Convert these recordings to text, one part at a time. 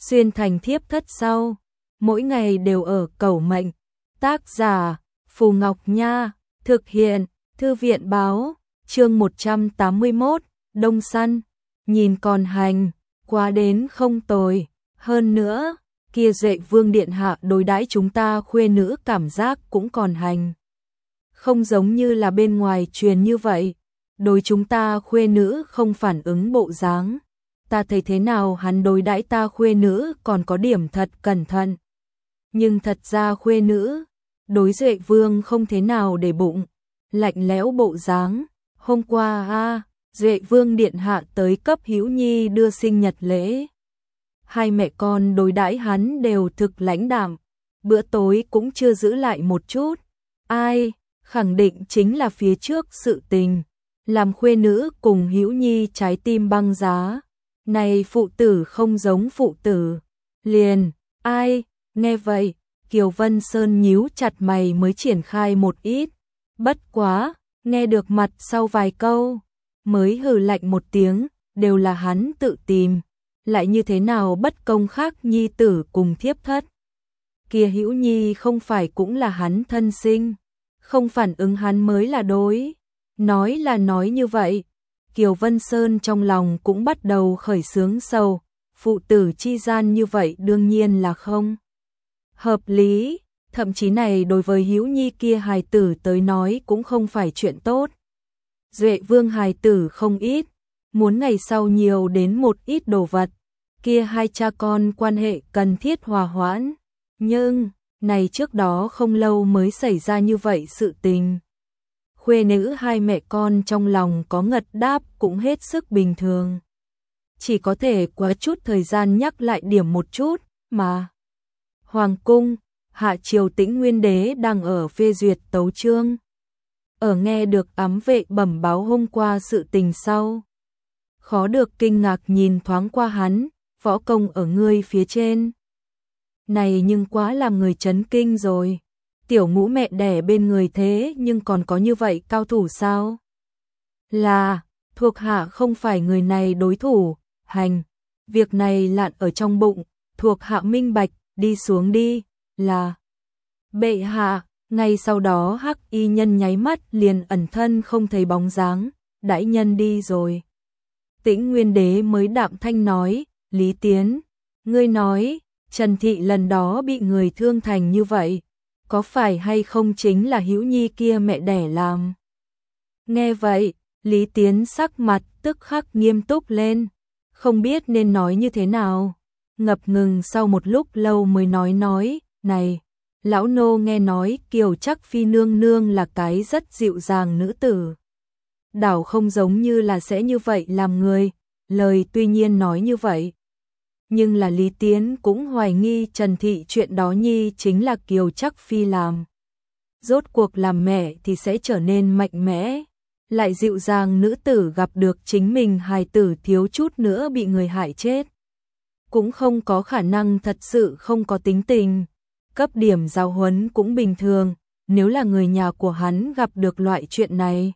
xuyên thành thiếp thất sau, mỗi ngày đều ở cầu mệnh. Tác giả Phù Ngọc Nha, thực hiện Thư viện báo, chương 181, Đông Săn, nhìn còn hành, quá đến không tồi, hơn nữa, kia Duệ Vương điện hạ đối đãi chúng ta khuê nữ cảm giác cũng còn hành. Không giống như là bên ngoài truyền như vậy, đối chúng ta khuê nữ không phản ứng bộ dáng. Ta thấy thế nào hắn đối đãi ta khuê nữ còn có điểm thật cẩn thận. Nhưng thật ra khuê nữ, đối Duệ Vương không thế nào để bụng, lạnh lẽo bộ dáng. Hôm qua Duệ Vương điện hạ tới cấp Hữu Nhi đưa sinh nhật lễ. Hai mẹ con đối đãi hắn đều thực lãnh đạm, bữa tối cũng chưa giữ lại một chút. Ai, khẳng định chính là phía trước sự tình, làm khuê nữ cùng Hữu Nhi trái tim băng giá. Này phụ tử không giống phụ tử. Liền, ai, nghe vậy, Kiều Vân Sơn nhíu chặt mày mới triển khai một ít. Bất quá, nghe được mặt sau vài câu, mới hừ lạnh một tiếng, đều là hắn tự tìm. Lại như thế nào bất công khác nhi tử cùng thiếp thất. Kia Hữu Nhi không phải cũng là hắn thân sinh, không phản ứng hắn mới là đối. Nói là nói như vậy, Kiều Vân Sơn trong lòng cũng bắt đầu khởi xướng sầu, phụ tử chi gian như vậy đương nhiên là không hợp lý, thậm chí này đối với Hữu Nhi kia hài tử tới nói cũng không phải chuyện tốt. Duệ Vương hài tử không ít, muốn ngày sau nhiều đến một ít đồ vật, kia hai cha con quan hệ cần thiết hòa hoãn, nhưng này trước đó không lâu mới xảy ra như vậy sự tình. Khuê nữ hai mẹ con trong lòng có ngật đáp cũng hết sức bình thường. Chỉ có thể quá chút thời gian nhắc lại điểm một chút mà. Hoàng cung, hạ triều Tĩnh Nguyên đế đang ở phê duyệt tấu chương. Ở nghe được ám vệ bẩm báo hôm qua sự tình sau. Khó được kinh ngạc nhìn thoáng qua hắn, võ công ở ngươi phía trên. Này nhưng quá làm người chấn kinh rồi. Tiểu Ngũ mẹ đẻ bên người thế nhưng còn có như vậy cao thủ sao? Là, thuộc hạ không phải người này đối thủ, hành. Việc này lạn ở trong bụng, thuộc hạ minh bạch, đi xuống đi, là. Bệ hạ, ngay sau đó Hắc Y nhân nháy mắt liền ẩn thân không thấy bóng dáng, đãi nhân đi rồi. Tĩnh Nguyên đế mới đạm thanh nói, Lý Tiến, ngươi nói, Trần Thị lần đó bị người thương thành như vậy. Có phải hay không chính là Hữu Nhi kia mẹ đẻ làm? Nghe vậy, Lý Tiến sắc mặt tức khắc nghiêm túc lên, không biết nên nói như thế nào. Ngập ngừng sau một lúc lâu mới nói, này, lão nô nghe nói Kiều Trắc Phi nương nương là cái rất dịu dàng nữ tử. Đảo không giống như là sẽ như vậy làm người, lời tuy nhiên nói như vậy. Nhưng là Lý Tiến cũng hoài nghi Trần Thị chuyện đó nhi chính là Kiều Trắc Phi làm. Rốt cuộc làm mẹ thì sẽ trở nên mạnh mẽ, lại dịu dàng nữ tử gặp được chính mình hài tử thiếu chút nữa bị người hại chết. Cũng không có khả năng thật sự không có tính tình, cấp điểm giáo huấn cũng bình thường, nếu là người nhà của hắn gặp được loại chuyện này.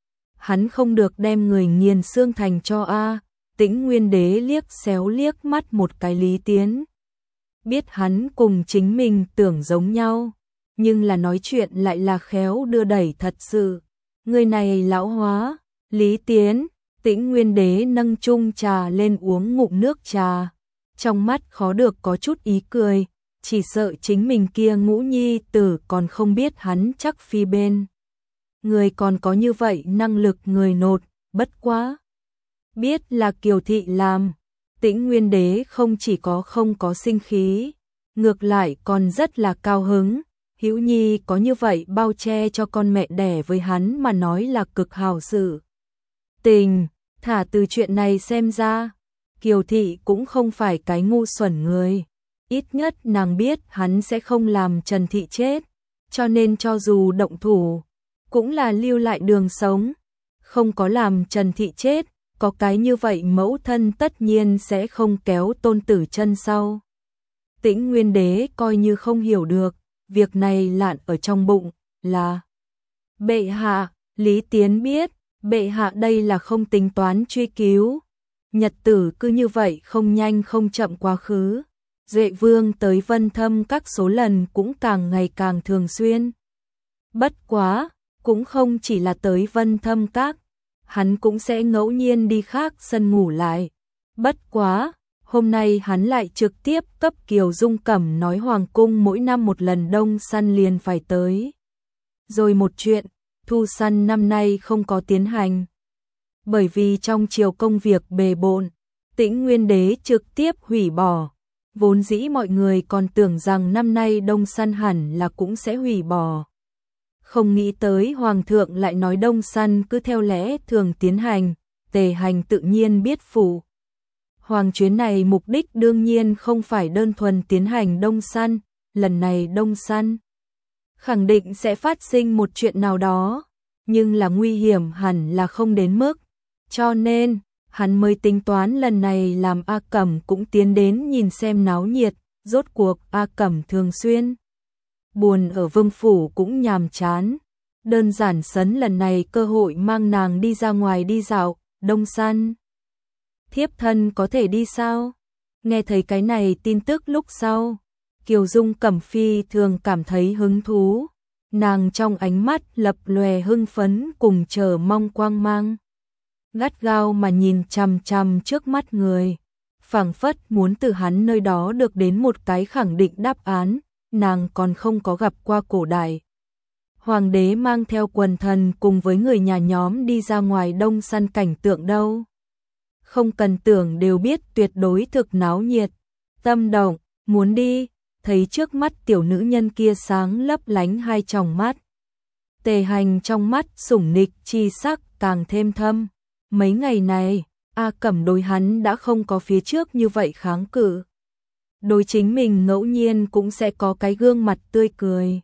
Hắn không được đem người nghiền xương thành cho a. Tĩnh Nguyên đế liếc xéo liếc mắt một cái Lý Tiến. Biết hắn cùng chính mình tưởng giống nhau, nhưng là nói chuyện lại là khéo đưa đẩy thật sự. Người này lão hóa, Lý Tiến, Tĩnh Nguyên đế nâng chung trà lên uống ngụm nước trà. Trong mắt khó được có chút ý cười, chỉ sợ chính mình kia Ngũ Nhi tử còn không biết hắn Trắc Phi bên. Người còn có như vậy năng lực người nột, bất quá. Biết là Kiều Thị làm, Tĩnh Nguyên đế không chỉ có không có sinh khí, ngược lại còn rất là cao hứng. Hữu Nhi có như vậy bao che cho con mẹ đẻ với hắn mà nói là cực hảo sự tình. Thả từ chuyện này xem ra, Kiều Thị cũng không phải cái ngu xuẩn người. Ít nhất nàng biết hắn sẽ không làm Trần Thị chết, cho nên cho dù động thủ, cũng là lưu lại đường sống, không có làm Trần Thị chết. Có cái như vậy mẫu thân tất nhiên sẽ không kéo tôn tử chân sau. Tĩnh Nguyên đế coi như không hiểu được, việc này lạn ở trong bụng, là. Bệ hạ, Lý Tiến biết, bệ hạ đây là không tính toán truy cứu. Nhật tử cứ như vậy không nhanh không chậm quá khứ, Duệ Vương tới Vân Thâm các số lần cũng càng ngày càng thường xuyên. Bất quá, cũng không chỉ là tới Vân Thâm các, hắn cũng sẽ ngẫu nhiên đi khác sân ngủ lại. Bất quá, hôm nay hắn lại trực tiếp cấp Kiều Dung Cẩm nói Hoàng cung mỗi năm một lần đông săn liền phải tới. Rồi một chuyện, thu săn năm nay không có tiến hành. Bởi vì trong chiều công việc bề bộn, Tĩnh Nguyên Đế trực tiếp hủy bỏ. Vốn dĩ mọi người còn tưởng rằng năm nay đông săn hẳn là cũng sẽ hủy bỏ. Không nghĩ tới Hoàng thượng lại nói đông săn cứ theo lẽ thường tiến hành, Tề Hành tự nhiên biết phủ. Hoàng chuyến này mục đích đương nhiên không phải đơn thuần tiến hành đông săn, lần này đông săn khẳng định sẽ phát sinh một chuyện nào đó, nhưng là nguy hiểm hẳn là không đến mức, cho nên hắn mới tính toán lần này làm A Cẩm cũng tiến đến nhìn xem náo nhiệt, rốt cuộc A Cẩm thường xuyên buồn ở vương phủ cũng nhàm chán, đơn giản sấn lần này cơ hội mang nàng đi ra ngoài đi dạo, đông săn. Thiếp thân có thể đi sao? Nghe thấy cái này tin tức lúc sau, Kiều Dung Cẩm phi thường cảm thấy hứng thú, nàng trong ánh mắt lập lòe hưng phấn cùng chờ mong quang mang. Gắt gao mà nhìn chằm chằm trước mắt người, phảng phất muốn từ hắn nơi đó được đến một cái khẳng định đáp án, nàng còn không có gặp qua cổ đại. Hoàng đế mang theo quần thần cùng với người nhà nhóm đi ra ngoài đông săn cảnh tượng đâu. Không cần tưởng đều biết tuyệt đối thực náo nhiệt, tâm động, muốn đi, thấy trước mắt tiểu nữ nhân kia sáng lấp lánh hai tròng mắt. Tề Hành trong mắt sủng nịch chi sắc càng thêm thâm. Mấy ngày này, A Cẩm đối hắn đã không có phía trước như vậy kháng cự. Đối chính mình ngẫu nhiên cũng sẽ có cái gương mặt tươi cười.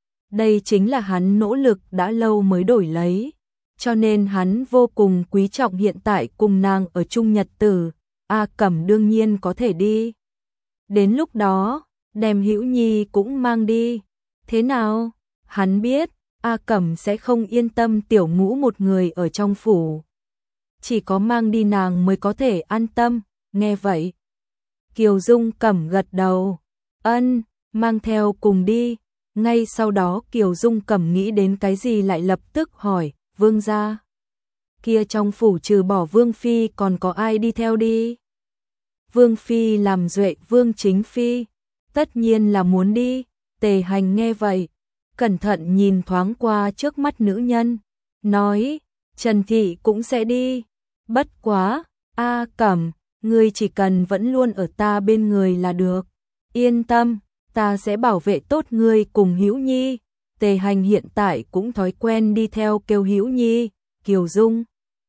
Đây chính là hắn nỗ lực đã lâu mới đổi lấy. Cho nên hắn vô cùng quý trọng hiện tại cùng nàng ở chung nhật tử. A Cẩm đương nhiên có thể đi. Đến lúc đó, đem Hữu Nhi cũng mang đi. Thế nào? Hắn biết, A Cẩm sẽ không yên tâm tiểu ngũ một người ở trong phủ. Chỉ có mang đi nàng mới có thể an tâm, nghe vậy. Kiều Dung Cẩm gật đầu, ân, mang theo cùng đi. Ngay sau đó Kiều Dung Cẩm nghĩ đến cái gì lại lập tức hỏi, vương gia. Kia trong phủ trừ bỏ vương phi còn có ai đi theo đi? Vương phi làm Duệ Vương chính phi, tất nhiên là muốn đi. Tề Hành nghe vậy, cẩn thận nhìn thoáng qua trước mắt nữ nhân, nói, Trần Thị cũng sẽ đi. Bất quá, A Cẩm, ngươi chỉ cần vẫn luôn ở ta bên người là được. Yên tâm, ta sẽ bảo vệ tốt ngươi cùng Hữu Nhi. Tề Hành hiện tại cũng thói quen đi theo kêu Hữu Nhi. Kiều Dung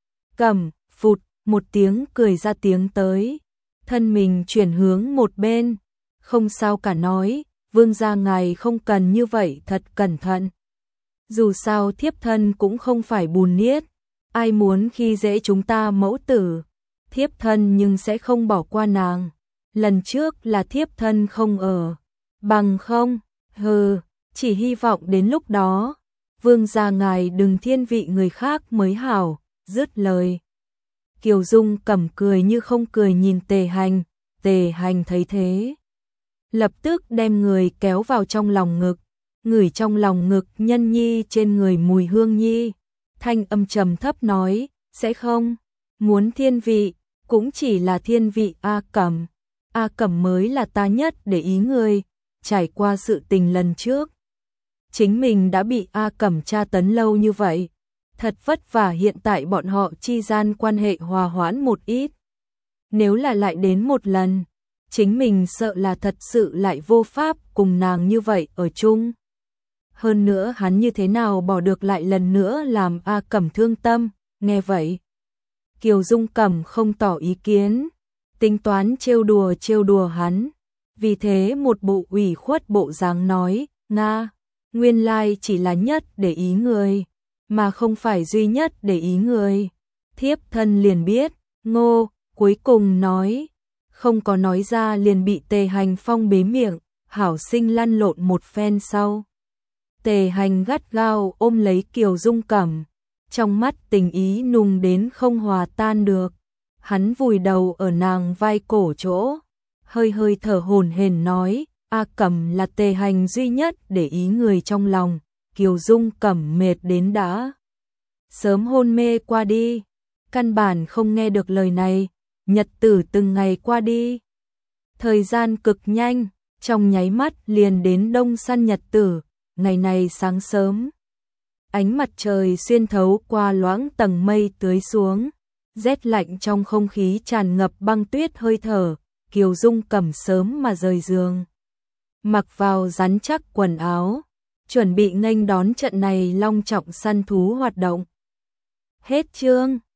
Cẩm phụt một tiếng cười ra tiếng tới, thân mình chuyển hướng một bên, không sao cả nói, vương gia ngài không cần như vậy, thật cẩn thận. Dù sao thiếp thân cũng không phải bùn niết, ai muốn khi dễ chúng ta mẫu tử, thiếp thân nhưng sẽ không bỏ qua nàng. Lần trước là thiếp thân không ở, bằng không, chỉ hy vọng đến lúc đó, vương gia ngài đừng thiên vị người khác mới hảo. Dứt lời, Kiều Dung Cẩm cười như không cười nhìn Tề Hành. Tề Hành thấy thế, lập tức đem người kéo vào trong lòng ngực, ngửi trong lòng ngực nhân nhi trên người mùi hương nhi, thanh âm trầm thấp nói, sẽ không, muốn thiên vị, cũng chỉ là thiên vị A Cẩm. A Cẩm mới là ta nhất để ý người, trải qua sự tình lần trước. Chính mình đã bị A Cẩm tra tấn lâu như vậy, thật vất vả hiện tại bọn họ chi gian quan hệ hòa hoãn một ít. Nếu là lại đến một lần, chính mình sợ là thật sự lại vô pháp cùng nàng như vậy ở chung. Hơn nữa hắn như thế nào bỏ được lại lần nữa làm A Cẩm thương tâm, nghe vậy. Kiều Dung Cẩm không tỏ ý kiến, tính toán trêu đùa hắn. Vì thế một bộ ủy khuất bộ dáng nói, Nga, nguyên lai chỉ là nhất để ý người, mà không phải duy nhất để ý người. Thiếp thân liền biết, Ngô, cuối cùng nói, không có nói ra liền bị Tề Hành phong bế miệng, hảo sinh lăn lộn một phen sau. Tề Hành gắt gao ôm lấy Kiều Dung Cẩm, trong mắt tình ý nùng đến không hòa tan được. Hắn vùi đầu ở nàng vai cổ chỗ, hơi hơi thở hổn hển nói, A Cẩm là tề hành duy nhất để ý người trong lòng. Kiều Dung Cẩm mệt đến đã sớm hôn mê qua đi, căn bản không nghe được lời này. Nhật tử từng ngày qua đi, thời gian cực nhanh, trong nháy mắt liền đến đông săn nhật tử. Ngày này sáng sớm, ánh mặt trời xuyên thấu qua loãng tầng mây tưới xuống, rét lạnh trong không khí tràn ngập băng tuyết hơi thở. Kiều Dung Cẩm sớm mà rời giường, mặc vào rắn chắc quần áo, chuẩn bị nghênh đón trận này long trọng săn thú hoạt động. Hết chương.